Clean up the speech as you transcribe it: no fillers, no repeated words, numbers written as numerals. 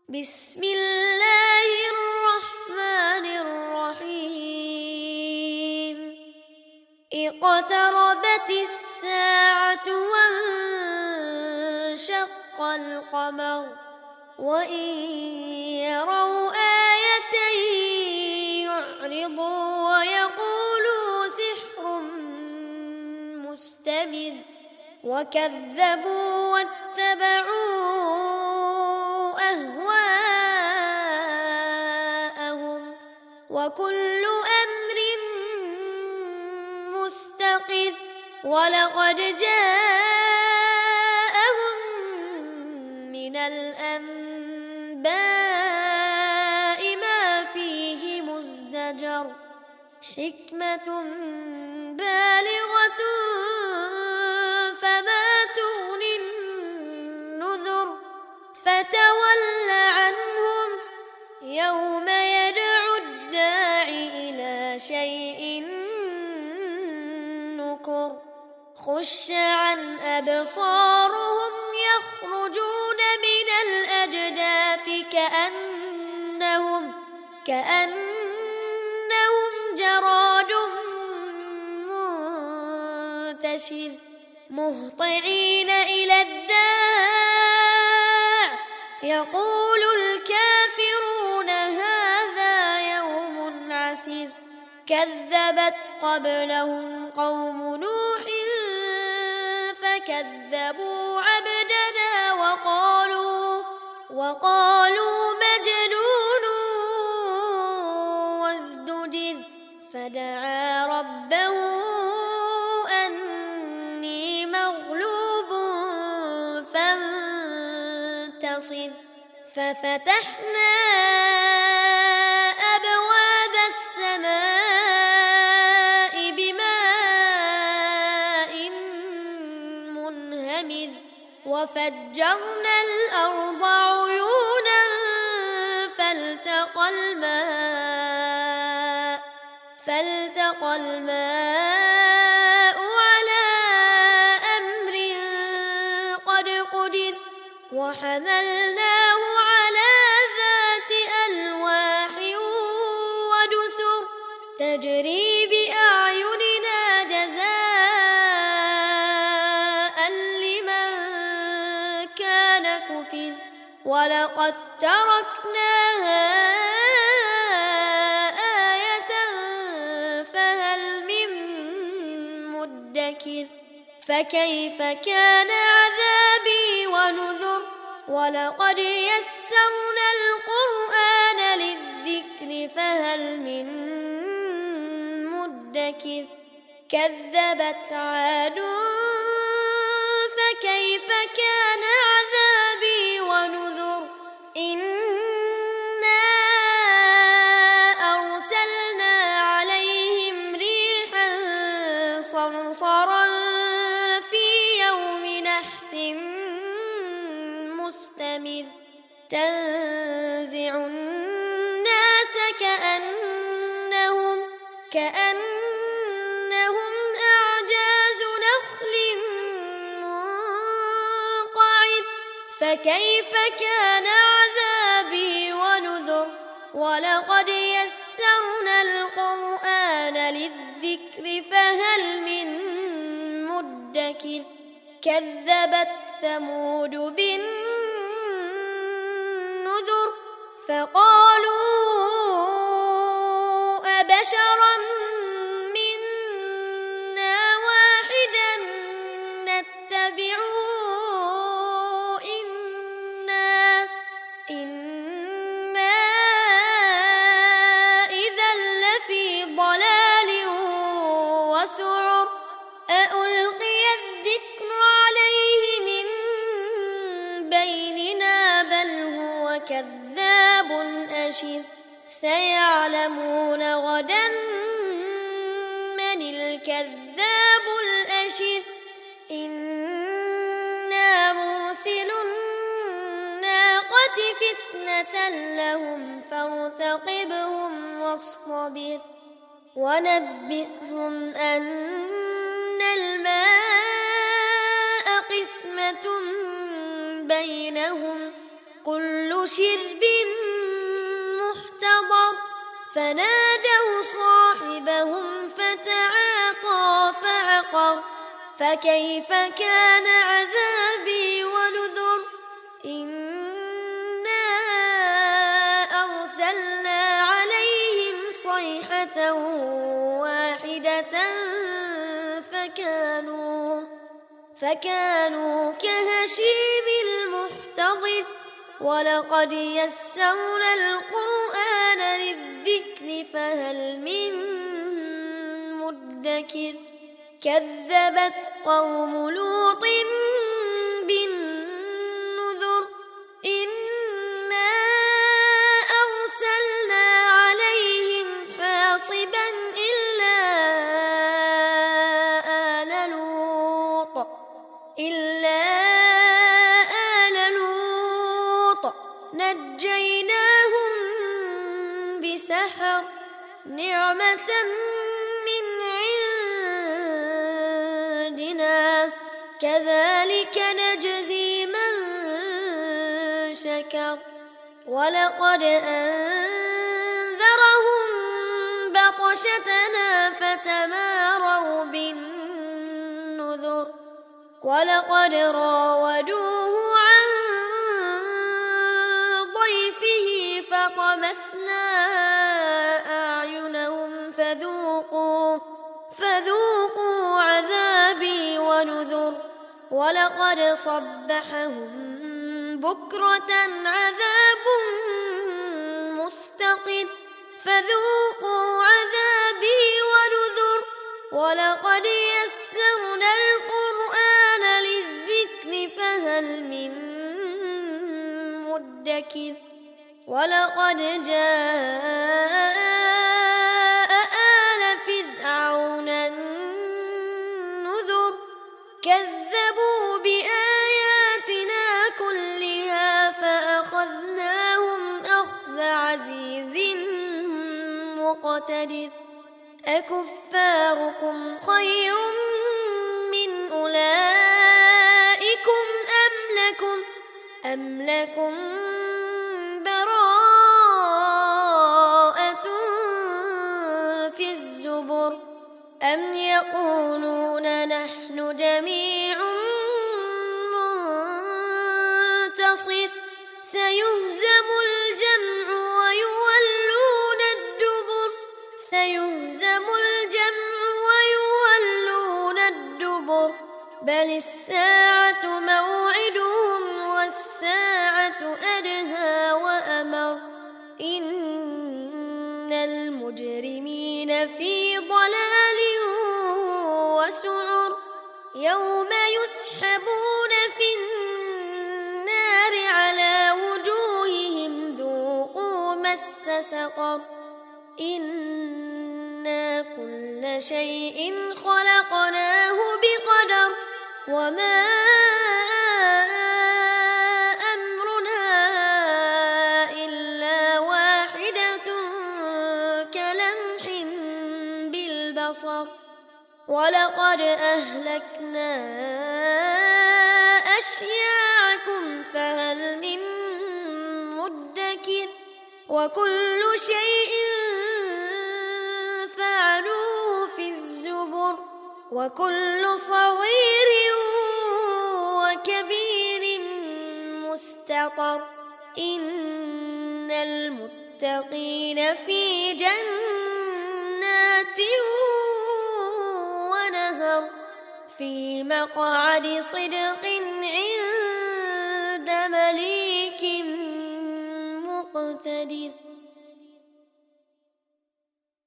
بسم الله الرحمن الرحيم اقتربت الساعة وانشق القمر وإن يروا آية يعرضوا ويقولوا سحر مستمر وكذبوا واتبعوا أهواءهم وكل أمر مستقر ولقد جاءهم من الأنباء ما فيه مزدجر حكمة بالغة فما تغني النذر فتول عنهم يوم يدعو الداعي إلى شيء نكر خش عن أبصارهم يخرجون من الأجداث كأنهم جراد منتشر مهطعين إلى الداع يقول الكافرون هذا يوم عسير كذبت قبلهم قوم نوح فكذبوا عبدنا وقالوا مجنون وازدجر فدعا ربه أني مغلوب فانتصر ففتحنا أبواب السماء بماء منهمر وفجرنا الأرض عيونا فالتقى الماء على أمر قد قدر وحملناه على ذات ألواح ودسر تجري بأعيننا جزاء لمن كان كفر ولقد تركناها آية فهل من مدكر فكيف كان عذابي ونذر ولقد يسرنا القرآن للذكر فهل من مدكر كذبت عاد فكيف كان عذابي ونذر إنا أرسلنا عليهم ريحا صرصرا في يوم نحس مستمر تنزع الناس كأنهم أعجاز نخل منقعر فكيف كان عذابي ونذر ولقد يسرنا القرآن للذكر فهل من مدكر كذبت ثمود بالنذر فقالوا أبشرا منا واحدا نتبعه إنا إذا لفي ضلال وسعر أألقي الذكر عليه من بيننا بل هو كذاب أشر سيعلمون غدا من الكذاب الأشر إنا مرسل الناقة فتنة لهم فارتقبهم واصطبر ونبئهم أن الماء قسمة بينهم كل شرب محتضر فنادوا صاحبهم فتعاطى فعقر فكيف كان عذابي ونذر إنا أرسلنا عليهم صيحة واحدة فكانوا كهشيم المحتضر ولقد يسرنا القرآن للذكر فهل من مدكر كذبت قوم لوط بالنذر إنا أرسلنا عليهم حاصبا إلا آل لوط نجيناهم بسحر نعمة من عندنا كذلك نجزي من شكر ولقد أنذرهم بطشتنا فتماروا بالنذر ولقد راودوه عن ضيفه فطمسنا أعينهم فذوقوا عذابي ونذر ولقد صبحهم بكرة عذاب مستقر فذوقوا عذابي ونذر ولقد يسرنا القرآن للذكر فهل من مدكر ولقد جاء آل فرعون النذر كذبوا بآياتنا كلها فأخذناهم أخذ عزيز مقتدر أكفاركم خير من أولئكم أم لكم براءة في الزبر أم يقولون نحن جميع منتصر سيهزم الجمع ويولون الدبر بل الساعة موعدهم والساعة أدهى وأمر إن المجرمين في ضلال وسعر يوم يسحبون في النار على وجوههم ذوقوا مس سقر إنا كل شيء خلقناه بقدر وما أمرنا إلا واحدة كلمح بالبصر ولقد أهلكنا أشياعكم فهل من مدكر وكل شيء فعلوه في الزبر وكل صغير وكبير مستطر إن المتقين في جنات ونهر في مقعد صدق عند مليك مقتدر.